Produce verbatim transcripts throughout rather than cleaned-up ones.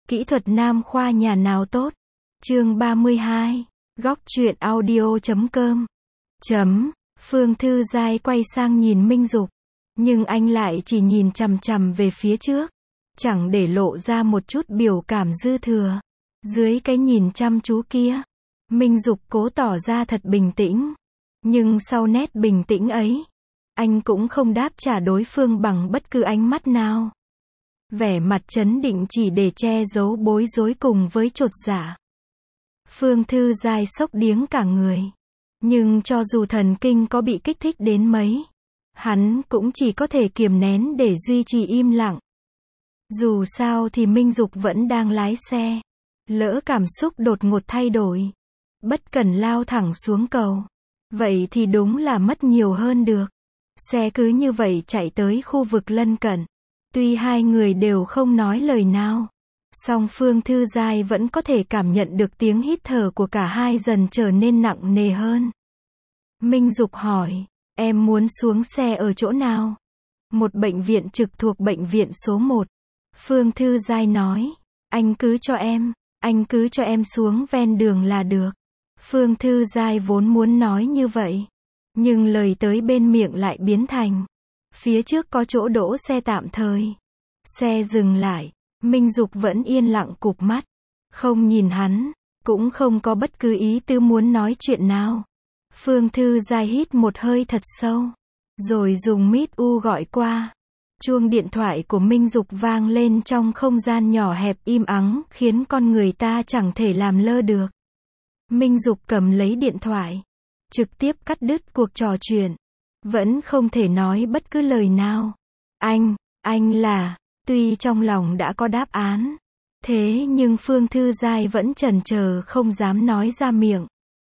Kỹ thuật nam khoa nhà nào tốt? Chương ba mươi hai. Góc truyện audio chấm com. Chấm. Phương Thư Giai quay sang nhìn Minh Dục. Nhưng anh lại chỉ nhìn chằm chằm về phía trước. Chẳng để lộ ra một chút biểu cảm dư thừa. Dưới cái nhìn chăm chú kia, Minh Dục cố tỏ ra thật bình tĩnh. Nhưng sau nét bình tĩnh ấy, anh cũng không đáp trả đối phương bằng bất cứ ánh mắt nào. Vẻ mặt trấn định chỉ để che giấu bối rối cùng với chột dạ. Phương Thư Giai sốc điếng cả người. Nhưng cho dù thần kinh có bị kích thích đến mấy, hắn cũng chỉ có thể kiềm nén để duy trì im lặng. Dù sao thì Minh Dục vẫn đang lái xe. Lỡ cảm xúc đột ngột thay đổi, bất cần lao thẳng xuống cầu, vậy thì đúng là mất nhiều hơn được. Xe cứ như vậy chạy tới khu vực lân cận. Tuy hai người đều không nói lời nào, song Phương Thư Giai vẫn có thể cảm nhận được tiếng hít thở của cả hai dần trở nên nặng nề hơn. Minh Dục hỏi, em muốn xuống xe ở chỗ nào? Một bệnh viện trực thuộc bệnh viện số một. Phương Thư Giai nói, anh cứ cho em, anh cứ cho em xuống ven đường là được. Phương Thư Giai vốn muốn nói như vậy, nhưng lời tới bên miệng lại biến thành, phía trước có chỗ đỗ xe tạm thời. Xe dừng lại, Minh Dục vẫn yên lặng cụp mắt, không nhìn hắn, cũng không có bất cứ ý tư muốn nói chuyện nào. Phương Thư Giai hít một hơi thật sâu, rồi dùng mít u gọi qua. Chuông điện thoại của Minh Dục vang lên trong không gian nhỏ hẹp im ắng, khiến con người ta chẳng thể làm lơ được. Minh Dục cầm lấy điện thoại, trực tiếp cắt đứt cuộc trò chuyện. Vẫn không thể nói bất cứ lời nào. Anh, anh là, tuy trong lòng đã có đáp án, thế nhưng Phương Thư Giai vẫn chần chờ không dám nói ra miệng.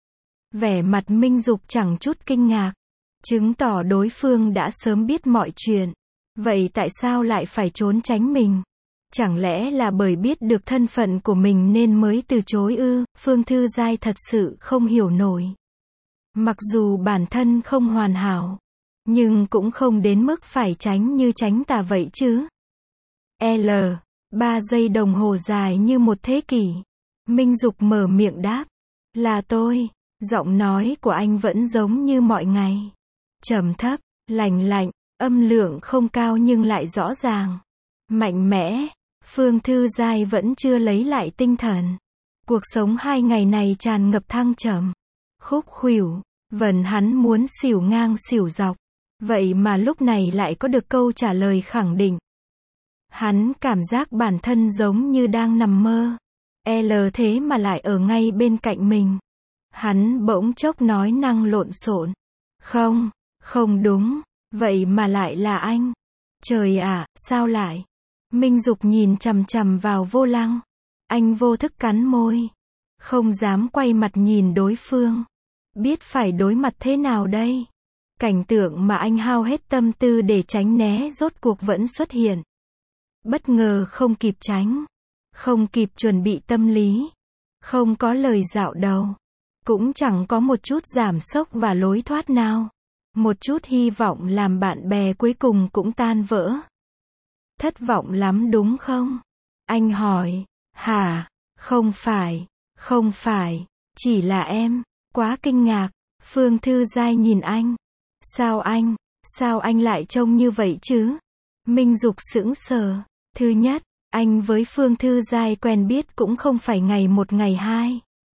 Vẻ mặt Minh Dục chẳng chút kinh ngạc, chứng tỏ đối phương đã sớm biết mọi chuyện. Vậy tại sao lại phải trốn tránh mình? Chẳng lẽ là bởi biết được thân phận của mình nên mới từ chối ư? Phương Thư Giai thật sự không hiểu nổi. Mặc dù bản thân không hoàn hảo, nhưng cũng không đến mức phải tránh như tránh tà vậy chứ. L. Ba giây đồng hồ dài như một thế kỷ. Minh Dục mở miệng đáp. Là tôi. Giọng nói của anh vẫn giống như mọi ngày. Trầm thấp, lành lạnh, âm lượng không cao nhưng lại rõ ràng. Mạnh mẽ. Phương Thư Giai vẫn chưa lấy lại tinh thần. Cuộc sống hai ngày này tràn ngập thăng trầm, khúc khuỷu, vần hắn muốn xỉu ngang xỉu dọc. Vậy mà lúc này lại có được câu trả lời khẳng định. Hắn cảm giác bản thân giống như đang nằm mơ. L thế mà lại ở ngay bên cạnh mình. Hắn bỗng chốc nói năng lộn xộn. Không, không đúng, vậy mà lại là anh. Trời ạ, sao lại? Minh Dục nhìn chằm chằm vào vô lăng. Anh vô thức cắn môi, không dám quay mặt nhìn đối phương. Biết phải đối mặt thế nào đây? Cảnh tượng mà anh hao hết tâm tư để tránh né rốt cuộc vẫn xuất hiện. Bất ngờ không kịp tránh, không kịp chuẩn bị tâm lý, không có lời dạo đầu, cũng chẳng có một chút giảm sốc và lối thoát nào. Một chút hy vọng làm bạn bè cuối cùng cũng tan vỡ. Thất vọng lắm đúng không? Anh hỏi. Hả? Không phải, không phải, chỉ là em. Quá kinh ngạc. Phương Thư Giai nhìn anh. Sao anh, sao anh lại trông như vậy chứ? Minh Dục sững sờ. Thứ nhất, anh với Phương Thư Giai quen biết cũng không phải ngày một ngày hai.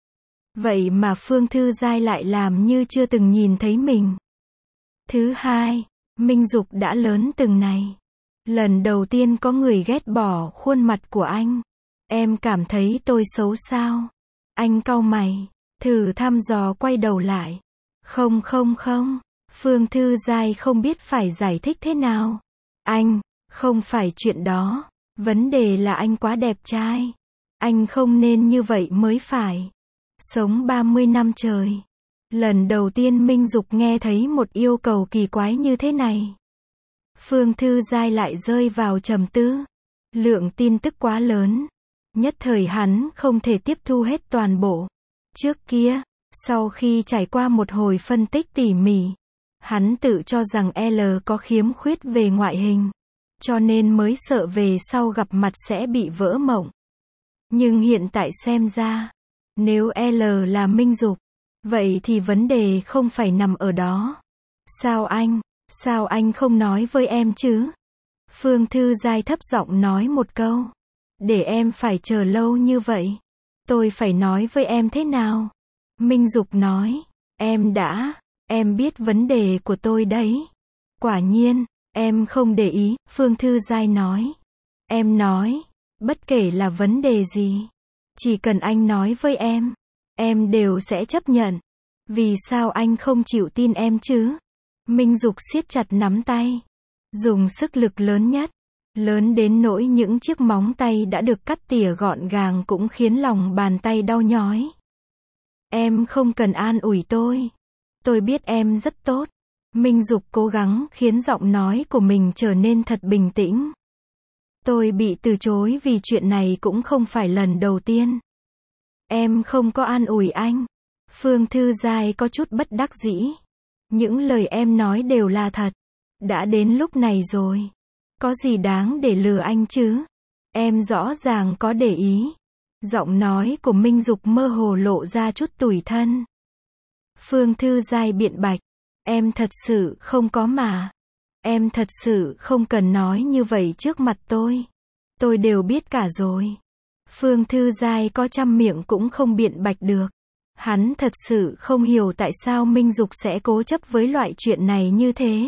Vậy mà Phương Thư Giai lại làm như chưa từng nhìn thấy mình. Thứ hai, Minh Dục đã lớn từng này. Lần đầu tiên có người ghét bỏ khuôn mặt của anh. Em cảm thấy tôi xấu sao? Anh cau mày, thử thăm dò quay đầu lại. Không không không, Phương Thư Giai không biết phải giải thích thế nào. Anh, không phải chuyện đó. Vấn đề là anh quá đẹp trai. Anh không nên như vậy mới phải. Sống ba mươi năm trời. Lần đầu tiên Minh Dục nghe thấy một yêu cầu kỳ quái như thế này. Phương Thư Giai lại rơi vào trầm tư. Lượng tin tức quá lớn. Nhất thời hắn không thể tiếp thu hết toàn bộ. Trước kia, sau khi trải qua một hồi phân tích tỉ mỉ, hắn tự cho rằng L có khiếm khuyết về ngoại hình, cho nên mới sợ về sau gặp mặt sẽ bị vỡ mộng. Nhưng hiện tại xem ra, nếu L là Minh Dục, vậy thì vấn đề không phải nằm ở đó. Sao anh, sao anh không nói với em chứ? Phương Thư Giai thấp giọng nói một câu. Để em phải chờ lâu như vậy. Tôi phải nói với em thế nào? Minh Dục nói. Em đã, em biết vấn đề của tôi đấy. Quả nhiên, em không để ý, Phương Thư Giai nói. Em nói, bất kể là vấn đề gì, chỉ cần anh nói với em, em đều sẽ chấp nhận. Vì sao anh không chịu tin em chứ? Minh Dục siết chặt nắm tay, dùng sức lực lớn nhất, lớn đến nỗi những chiếc móng tay đã được cắt tỉa gọn gàng cũng khiến lòng bàn tay đau nhói. Em không cần an ủi tôi. Tôi biết em rất tốt. Minh Dục cố gắng khiến giọng nói của mình trở nên thật bình tĩnh. Tôi bị từ chối vì chuyện này cũng không phải lần đầu tiên. Em không có an ủi anh. Phương Thư Giai có chút bất đắc dĩ. Những lời em nói đều là thật. Đã đến lúc này rồi. Có gì đáng để lừa anh chứ? Em rõ ràng có để ý. Giọng nói của Minh Dục mơ hồ lộ ra chút tủi thân. Phương Thư Giai biện bạch. Em thật sự không có mà. Em thật sự không cần nói như vậy trước mặt tôi. Tôi đều biết cả rồi. Phương Thư Giai có trăm miệng cũng không biện bạch được. Hắn thật sự không hiểu tại sao Minh Dục sẽ cố chấp với loại chuyện này như thế.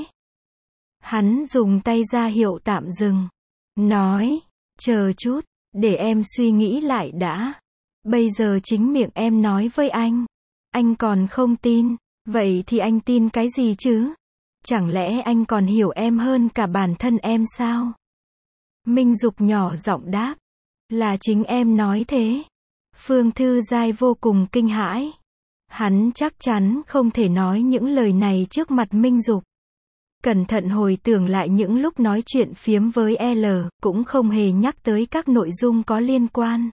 Hắn dùng tay ra hiệu tạm dừng. Nói, chờ chút, để em suy nghĩ lại đã. Bây giờ chính miệng em nói với anh. Anh còn không tin, vậy thì anh tin cái gì chứ? Chẳng lẽ anh còn hiểu em hơn cả bản thân em sao? Minh Dục nhỏ giọng đáp. Là chính em nói thế. Phương Thư Giai vô cùng kinh hãi. Hắn chắc chắn không thể nói những lời này trước mặt Minh Dục. Cẩn thận hồi tưởng lại những lúc nói chuyện phiếm với L, cũng không hề nhắc tới các nội dung có liên quan.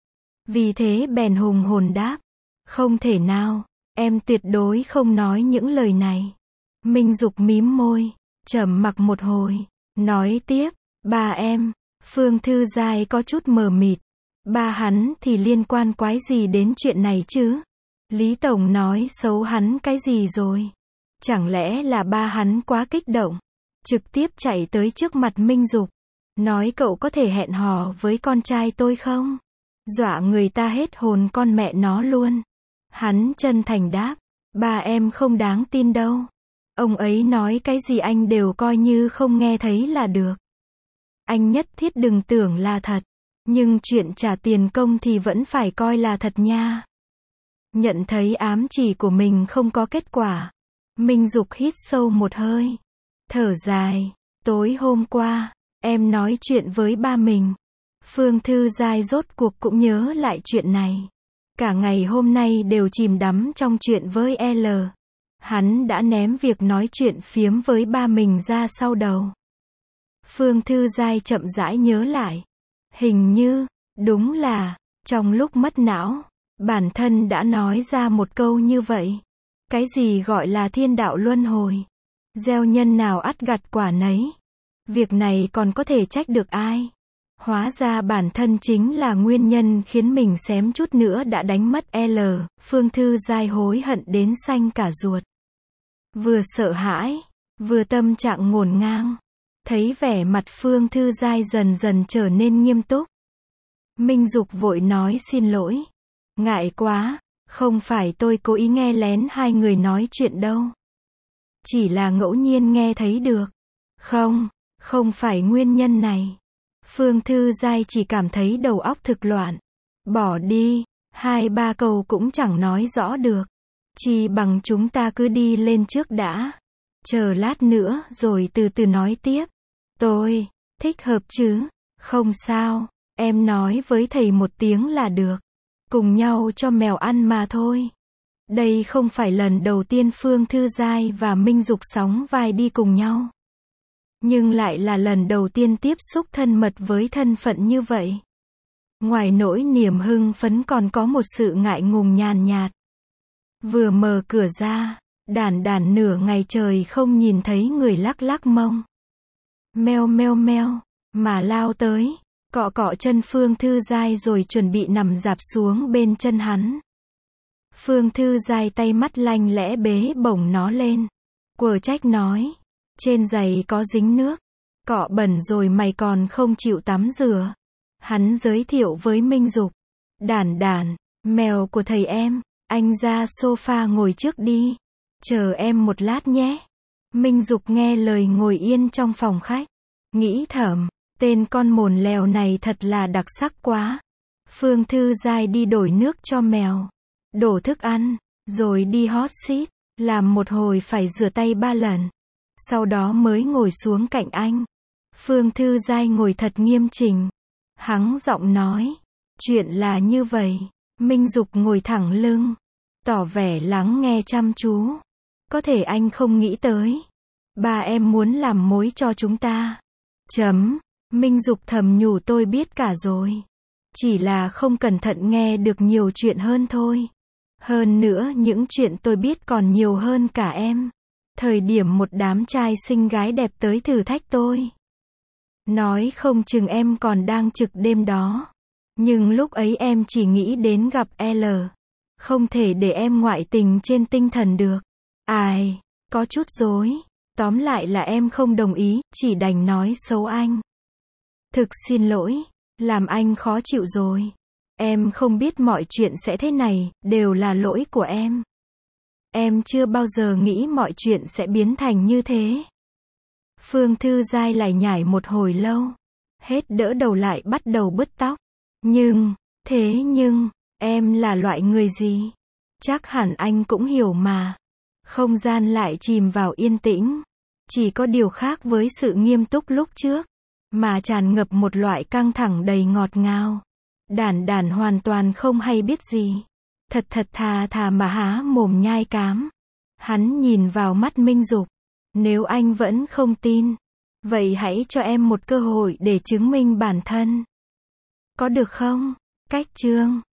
Vì thế bèn hùng hồn đáp. Không thể nào, em tuyệt đối không nói những lời này. Minh Dục mím môi, trầm mặc một hồi, nói tiếp, ba em. Phương Thư Giai có chút mờ mịt. Ba hắn thì liên quan quái gì đến chuyện này chứ? Lý Tổng nói xấu hắn cái gì rồi? Chẳng lẽ là ba hắn quá kích động, trực tiếp chạy tới trước mặt Minh Dục, nói cậu có thể hẹn hò với con trai tôi không? Dọa người ta hết hồn con mẹ nó luôn. Hắn chân thành đáp, ba em không đáng tin đâu. Ông ấy nói cái gì anh đều coi như không nghe thấy là được. Anh nhất thiết đừng tưởng là thật. Nhưng chuyện trả tiền công thì vẫn phải coi là thật nha. Nhận thấy ám chỉ của mình không có kết quả. Minh Dục hít sâu một hơi. Thở dài. Tối hôm qua, em nói chuyện với ba mình. Phương Thư Giai rốt cuộc cũng nhớ lại chuyện này. Cả ngày hôm nay đều chìm đắm trong chuyện với L. Hắn đã ném việc nói chuyện phiếm với ba mình ra sau đầu. Phương Thư Giai chậm rãi nhớ lại. Hình như, đúng là, trong lúc mất não, bản thân đã nói ra một câu như vậy. Cái gì gọi là thiên đạo luân hồi? Gieo nhân nào ắt gặt quả nấy. Việc này còn có thể trách được ai? Hóa ra bản thân chính là nguyên nhân khiến mình xém chút nữa đã đánh mất L. Phương Thư Giai hối hận đến xanh cả ruột. Vừa sợ hãi, vừa tâm trạng ngổn ngang. Thấy vẻ mặt Phương Thư Giai dần dần trở nên nghiêm túc. Minh Dục vội nói xin lỗi. Ngại quá, không phải tôi cố ý nghe lén hai người nói chuyện đâu. Chỉ là ngẫu nhiên nghe thấy được. Không, không phải nguyên nhân này. Phương Thư Giai chỉ cảm thấy đầu óc thực loạn. Bỏ đi, hai ba câu cũng chẳng nói rõ được. Chỉ bằng chúng ta cứ đi lên trước đã. Chờ lát nữa rồi từ từ nói tiếp. Tôi, thích hợp chứ? Không sao, em nói với thầy một tiếng là được. Cùng nhau cho mèo ăn mà thôi. Đây không phải lần đầu tiên Phương Thư Giai và Minh Dục sóng vai đi cùng nhau. Nhưng lại là lần đầu tiên tiếp xúc thân mật với thân phận như vậy. Ngoài nỗi niềm hưng phấn còn có một sự ngại ngùng nhàn nhạt. Vừa mở cửa ra, đản đản nửa ngày trời không nhìn thấy người lắc lắc mông. Meo meo meo, mà lao tới. cọ cọ chân Phương Thư Giai rồi chuẩn bị nằm dạp xuống bên chân hắn. Phương Thư Giai tay mắt lanh lẽ bế bổng nó lên. Quờ trách nói, trên giày có dính nước, cọ bẩn rồi mày còn không chịu tắm rửa. Hắn giới thiệu với Minh Dục, Đản Đản, mèo của thầy em, anh ra sofa ngồi trước đi, chờ em một lát nhé. Minh Dục nghe lời ngồi yên trong phòng khách, nghĩ thầm, tên con mồn lèo này thật là đặc sắc quá. Phương Thư Giai đi đổi nước cho mèo, đổ thức ăn, rồi đi hot seat, làm một hồi phải rửa tay ba lần. Sau đó mới ngồi xuống cạnh anh. Phương Thư Giai ngồi thật nghiêm chỉnh. Hắng giọng nói, chuyện là như vậy. Minh Dục ngồi thẳng lưng, tỏ vẻ lắng nghe chăm chú. Có thể anh không nghĩ tới, ba em muốn làm mối cho chúng ta. Chấm. Minh Dục thầm nhủ tôi biết cả rồi. Chỉ là không cẩn thận nghe được nhiều chuyện hơn thôi. Hơn nữa những chuyện tôi biết còn nhiều hơn cả em. Thời điểm một đám trai xinh gái đẹp tới thử thách tôi. Nói không chừng em còn đang trực đêm đó. Nhưng lúc ấy em chỉ nghĩ đến gặp L. Không thể để em ngoại tình trên tinh thần được. Ai, có chút dối. Tóm lại là em không đồng ý, chỉ đành nói xấu anh. Thực xin lỗi, làm anh khó chịu rồi. Em không biết mọi chuyện sẽ thế này, đều là lỗi của em. Em chưa bao giờ nghĩ mọi chuyện sẽ biến thành như thế. Phương Thư Giai lại nhảy một hồi lâu. Hết đỡ đầu lại bắt đầu bứt tóc. Nhưng, thế nhưng, em là loại người gì? Chắc hẳn anh cũng hiểu mà. Không gian lại chìm vào yên tĩnh. Chỉ có điều khác với sự nghiêm túc lúc trước, mà tràn ngập một loại căng thẳng đầy ngọt ngào. Đản Đản hoàn toàn không hay biết gì. Thật thật thà thà mà há mồm nhai cám. Hắn nhìn vào mắt Minh Dục. Nếu anh vẫn không tin, vậy hãy cho em một cơ hội để chứng minh bản thân. Có được không? Cách chương